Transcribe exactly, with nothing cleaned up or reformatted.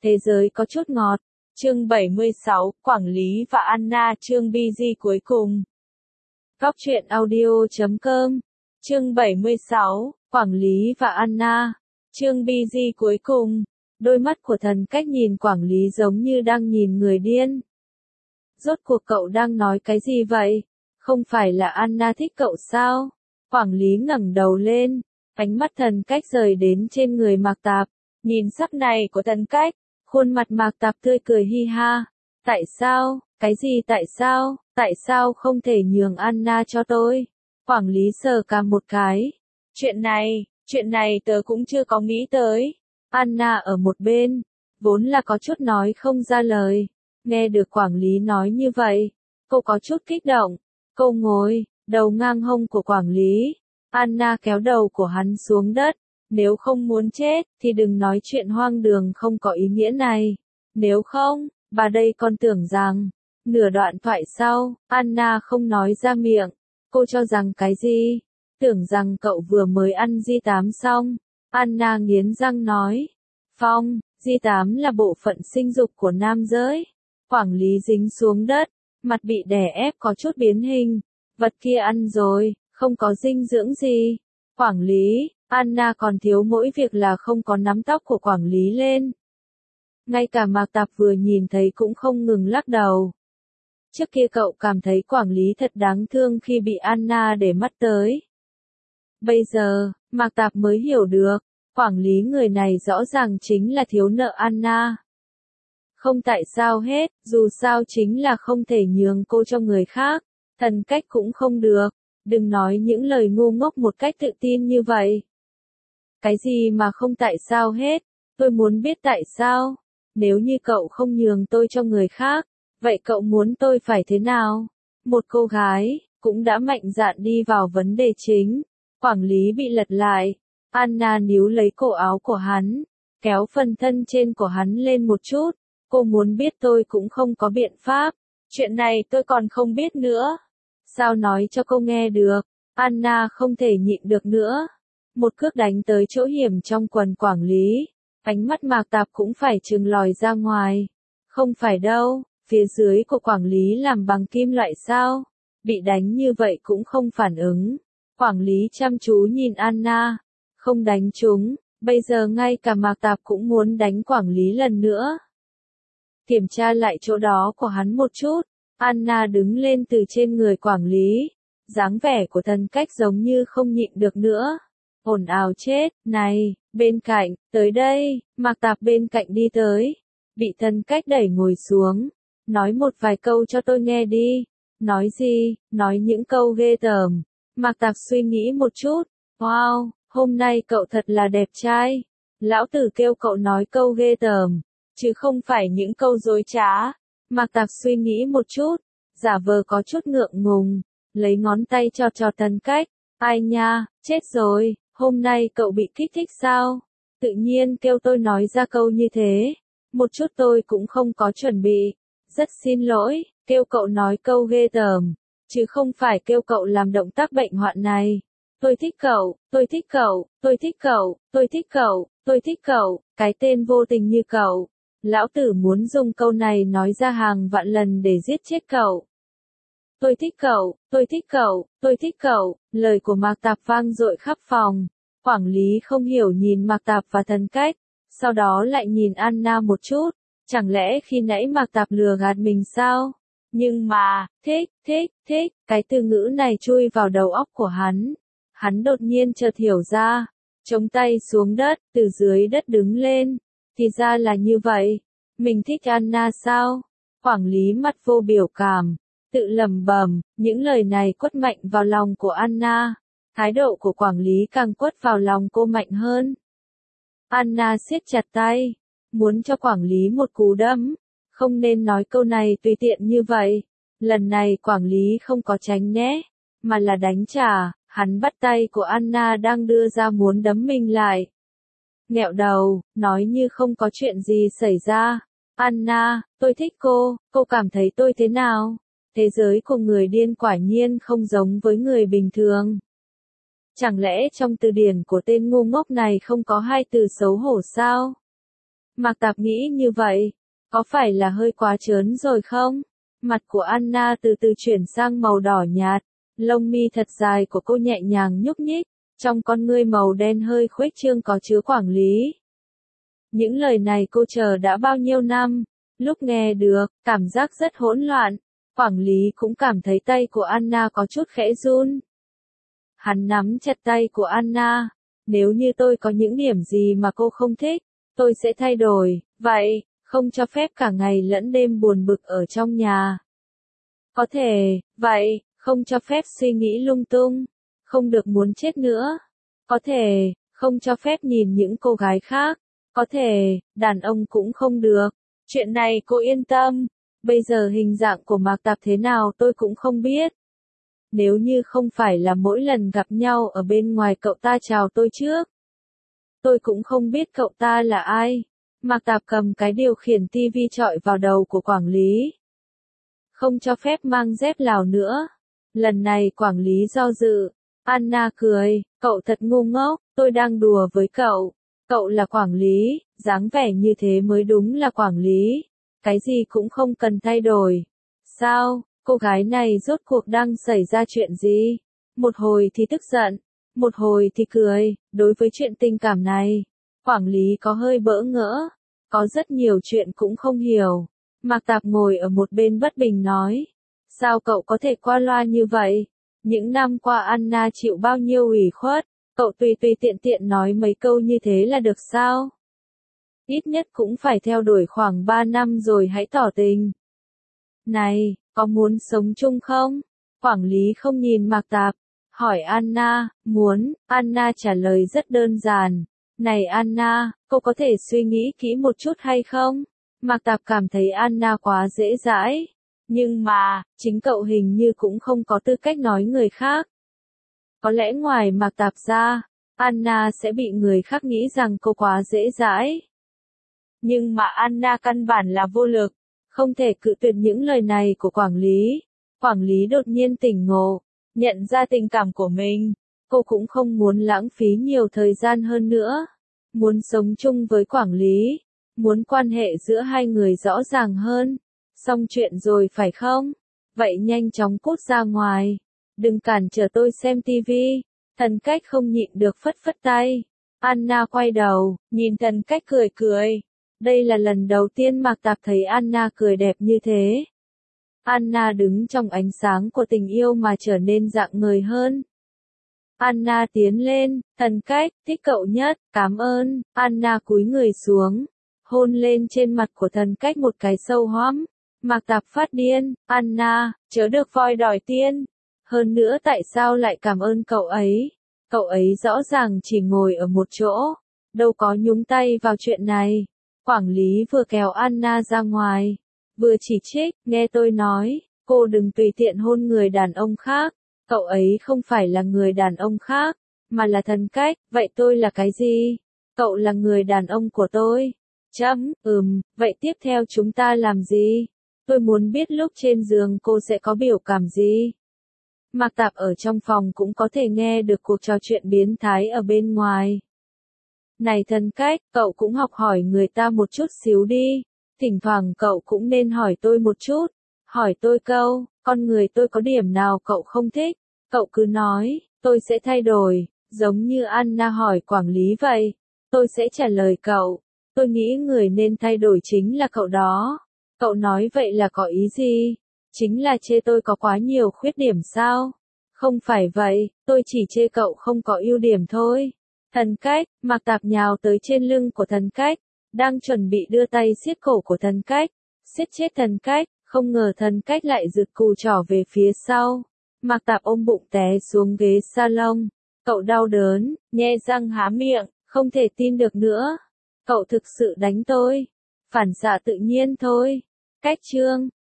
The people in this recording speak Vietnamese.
Thế giới có chút ngọt. Chương bảy mươi sáu, Quảng Lý và Anna chương bê giê cuối cùng. Góc truyện audio chấm com. Chương bảy mươi sáu, Quảng Lý và Anna. Chương bê giê cuối cùng. Đôi mắt của Thần Cách nhìn Quảng Lý giống như đang nhìn người điên. Rốt cuộc cậu đang nói cái gì vậy? Không phải là Anna thích cậu sao? Quảng Lý ngẩng đầu lên, ánh mắt Thần Cách rời đến trên người Mạc Tạp. Nhìn sắc này của Thần Cách, khuôn mặt Mạc Tạp tươi cười hi ha. Tại sao? Cái gì tại sao? Tại sao không thể nhường Anna cho tôi? Quảng Lý sờ cằm một cái. Chuyện này, chuyện này tớ cũng chưa có nghĩ tới. Anna ở một bên, vốn là có chút nói không ra lời. Nghe được Quảng Lý nói như vậy, cô có chút kích động. Cô ngồi, đầu ngang hông của Quảng Lý. Anna kéo đầu của hắn xuống đất. Nếu không muốn chết, thì đừng nói chuyện hoang đường không có ý nghĩa này. Nếu không, bà đây còn tưởng rằng, nửa đoạn thoại sau, Anna không nói ra miệng. Cô cho rằng cái gì? Tưởng rằng cậu vừa mới ăn gi tám xong. Anna nghiến răng nói. Phong, gi tám là bộ phận sinh dục của nam giới. Quảng Lý dính xuống đất, mặt bị đè ép có chút biến hình. Vật kia ăn rồi, không có dinh dưỡng gì. Quảng Lý, Anna còn thiếu mỗi việc là không có nắm tóc của Quảng Lý lên. Ngay cả Mạc Tạp vừa nhìn thấy cũng không ngừng lắc đầu. Trước kia cậu cảm thấy Quảng Lý thật đáng thương khi bị Anna để mắt tới. Bây giờ, Mạc Tạp mới hiểu được, Quảng Lý người này rõ ràng chính là thiếu nợ Anna. Không tại sao hết, dù sao chính là không thể nhường cô cho người khác, Thần Cách cũng không được, đừng nói những lời ngu ngốc một cách tự tin như vậy. Cái gì mà không tại sao hết, tôi muốn biết tại sao, nếu như cậu không nhường tôi cho người khác, vậy cậu muốn tôi phải thế nào? Một cô gái, cũng đã mạnh dạn đi vào vấn đề chính, Quảng Lý bị lật lại, Anna níu lấy cổ áo của hắn, kéo phần thân trên của hắn lên một chút, cô muốn biết tôi cũng không có biện pháp, chuyện này tôi còn không biết nữa. Sao nói cho cô nghe được, Anna không thể nhịn được nữa. Một cước đánh tới chỗ hiểm trong quần Quảng Lý, ánh mắt Mạc Tạp cũng phải trừng lòi ra ngoài. Không phải đâu, phía dưới của Quảng Lý làm bằng kim loại sao, bị đánh như vậy cũng không phản ứng. Quảng Lý chăm chú nhìn Anna, không đánh chúng, bây giờ ngay cả Mạc Tạp cũng muốn đánh Quảng Lý lần nữa. Kiểm tra lại chỗ đó của hắn một chút, Anna đứng lên từ trên người Quảng Lý, dáng vẻ của Thần Cách giống như không nhịn được nữa. Ồn ào chết, này, bên cạnh, tới đây, Mạc Tạp bên cạnh đi tới, bị Thần Cách đẩy ngồi xuống, nói một vài câu cho tôi nghe đi. Nói gì? Nói những câu ghê tởm. Mạc Tạp suy nghĩ một chút, wow, hôm nay cậu thật là đẹp trai. Lão tử kêu cậu nói câu ghê tởm, chứ không phải những câu dối trá. Mạc Tạp suy nghĩ một chút, giả vờ có chút ngượng ngùng, lấy ngón tay cho cho Thần Cách. Ai nha, chết rồi, hôm nay cậu bị kích thích sao? Tự nhiên kêu tôi nói ra câu như thế. Một chút tôi cũng không có chuẩn bị. Rất xin lỗi, kêu cậu nói câu ghê tởm, chứ không phải kêu cậu làm động tác bệnh hoạn này. Tôi thích cậu, tôi thích cậu, tôi thích cậu, tôi thích cậu, tôi thích cậu, cái tên vô tình như cậu. Lão tử muốn dùng câu này nói ra hàng vạn lần để giết chết cậu. Tôi thích cậu, tôi thích cậu, tôi thích cậu, lời của Mạc Tạp vang dội khắp phòng. Quảng Lý không hiểu nhìn Mạc Tạp và Thần Cách, sau đó lại nhìn Anna một chút, chẳng lẽ khi nãy Mạc Tạp lừa gạt mình sao? Nhưng mà, thích, thích, thích, cái từ ngữ này chui vào đầu óc của hắn. Hắn đột nhiên chợt hiểu ra, chống tay xuống đất, từ dưới đất đứng lên, thì ra là như vậy, mình thích Anna sao? Quảng Lý mặt vô biểu cảm, tự lẩm bẩm, những lời này quất mạnh vào lòng của Anna, thái độ của Quảng Lý càng quất vào lòng cô mạnh hơn. Anna siết chặt tay, muốn cho Quảng Lý một cú đấm, không nên nói câu này tùy tiện như vậy. Lần này Quảng Lý không có tránh né, mà là đánh trả, hắn bắt tay của Anna đang đưa ra muốn đấm mình lại. Nghẹo đầu, nói như không có chuyện gì xảy ra. Anna, tôi thích cô, cô cảm thấy tôi thế nào? Thế giới của người điên quả nhiên không giống với người bình thường. Chẳng lẽ trong từ điển của tên ngu ngốc này không có hai từ xấu hổ sao? Mạc Tạp nghĩ như vậy, có phải là hơi quá trớn rồi không? Mặt của Anna từ từ chuyển sang màu đỏ nhạt, lông mi thật dài của cô nhẹ nhàng nhúc nhích, trong con ngươi màu đen hơi khuếch trương có chứa quản lý. Những lời này cô chờ đã bao nhiêu năm, lúc nghe được, cảm giác rất hỗn loạn, quản lý cũng cảm thấy tay của Anna có chút khẽ run. Hắn nắm chặt tay của Anna, nếu như tôi có những điểm gì mà cô không thích, tôi sẽ thay đổi, vậy, không cho phép cả ngày lẫn đêm buồn bực ở trong nhà. Có thể, vậy, không cho phép suy nghĩ lung tung, không được muốn chết nữa. Có thể, không cho phép nhìn những cô gái khác. Có thể, đàn ông cũng không được. Chuyện này cô yên tâm, bây giờ hình dạng của Mạc Tạp thế nào tôi cũng không biết. Nếu như không phải là mỗi lần gặp nhau ở bên ngoài cậu ta chào tôi trước, tôi cũng không biết cậu ta là ai. Mạc Tạp cầm cái điều khiển tivi chọi vào đầu của quản lý. Không cho phép mang dép Lào nữa. Lần này quản lý do dự. Anna cười, cậu thật ngu ngốc, tôi đang đùa với cậu. Cậu là quản lý, dáng vẻ như thế mới đúng là quản lý. Cái gì cũng không cần thay đổi. Sao, cô gái này rốt cuộc đang xảy ra chuyện gì? Một hồi thì tức giận, một hồi thì cười, đối với chuyện tình cảm này. Quản lý có hơi bỡ ngỡ, có rất nhiều chuyện cũng không hiểu. Mạc Tạp ngồi ở một bên bất bình nói. Sao cậu có thể qua loa như vậy? Những năm qua Anna chịu bao nhiêu ủy khuất, cậu tùy tùy tiện tiện nói mấy câu như thế là được sao? Ít nhất cũng phải theo đuổi khoảng ba năm rồi hãy tỏ tình. Này, có muốn sống chung không? Quản lý không nhìn Mạc Tạp, hỏi Anna, muốn, Anna trả lời rất đơn giản. Này Anna, cô có thể suy nghĩ kỹ một chút hay không? Mạc Tạp cảm thấy Anna quá dễ dãi. Nhưng mà, chính cậu hình như cũng không có tư cách nói người khác. Có lẽ ngoài Mạc Tạp ra, Anna sẽ bị người khác nghĩ rằng cô quá dễ dãi. Nhưng mà Anna căn bản là vô lực, không thể cự tuyệt những lời này của quản lý. Quản lý đột nhiên tỉnh ngộ, nhận ra tình cảm của mình. Cô cũng không muốn lãng phí nhiều thời gian hơn nữa. Muốn sống chung với quản lý. Muốn quan hệ giữa hai người rõ ràng hơn. Xong chuyện rồi phải không? Vậy nhanh chóng cút ra ngoài. Đừng cản trở tôi xem tivi. Thần Cách không nhịn được phất phất tay. Anna quay đầu, nhìn Thần Cách cười cười. Đây là lần đầu tiên Mạc Tạp thấy Anna cười đẹp như thế. Anna đứng trong ánh sáng của tình yêu mà trở nên rạng ngời hơn. Anna tiến lên, Thần Cách, thích cậu nhất, cảm ơn. Anna cúi người xuống, hôn lên trên mặt của Thần Cách một cái sâu hoắm. Mạc Tạp phát điên, Anna, chớ được voi đòi tiên. Hơn nữa tại sao lại cảm ơn cậu ấy? Cậu ấy rõ ràng chỉ ngồi ở một chỗ, đâu có nhúng tay vào chuyện này. Quản lý vừa kéo Anna ra ngoài, vừa chỉ trích, nghe tôi nói, cô đừng tùy tiện hôn người đàn ông khác. Cậu ấy không phải là người đàn ông khác, mà là Thần Cách, vậy tôi là cái gì? Cậu là người đàn ông của tôi. Chấm, ừm, vậy tiếp theo chúng ta làm gì? Tôi muốn biết lúc trên giường cô sẽ có biểu cảm gì? Mạc Tạp ở trong phòng cũng có thể nghe được cuộc trò chuyện biến thái ở bên ngoài. Này Thần Cách, cậu cũng học hỏi người ta một chút xíu đi. Thỉnh thoảng cậu cũng nên hỏi tôi một chút. Hỏi tôi câu, con người tôi có điểm nào cậu không thích? Cậu cứ nói, tôi sẽ thay đổi, giống như Anna hỏi quản lý vậy. Tôi sẽ trả lời cậu. Tôi nghĩ người nên thay đổi chính là cậu đó. Cậu nói vậy là có ý gì? Chính là chê tôi có quá nhiều khuyết điểm sao? Không phải vậy, tôi chỉ chê cậu không có ưu điểm thôi. Thần Cách, Mạc Tạp nhào tới trên lưng của Thần Cách, đang chuẩn bị đưa tay siết cổ của Thần Cách, siết chết Thần Cách, không ngờ Thần Cách lại giật cù trỏ về phía sau. Mạc Tạp ôm bụng té xuống ghế salon. Cậu đau đớn, nhe răng há miệng, không thể tin được nữa. Cậu thực sự đánh tôi. Phản xạ tự nhiên thôi. Cách chương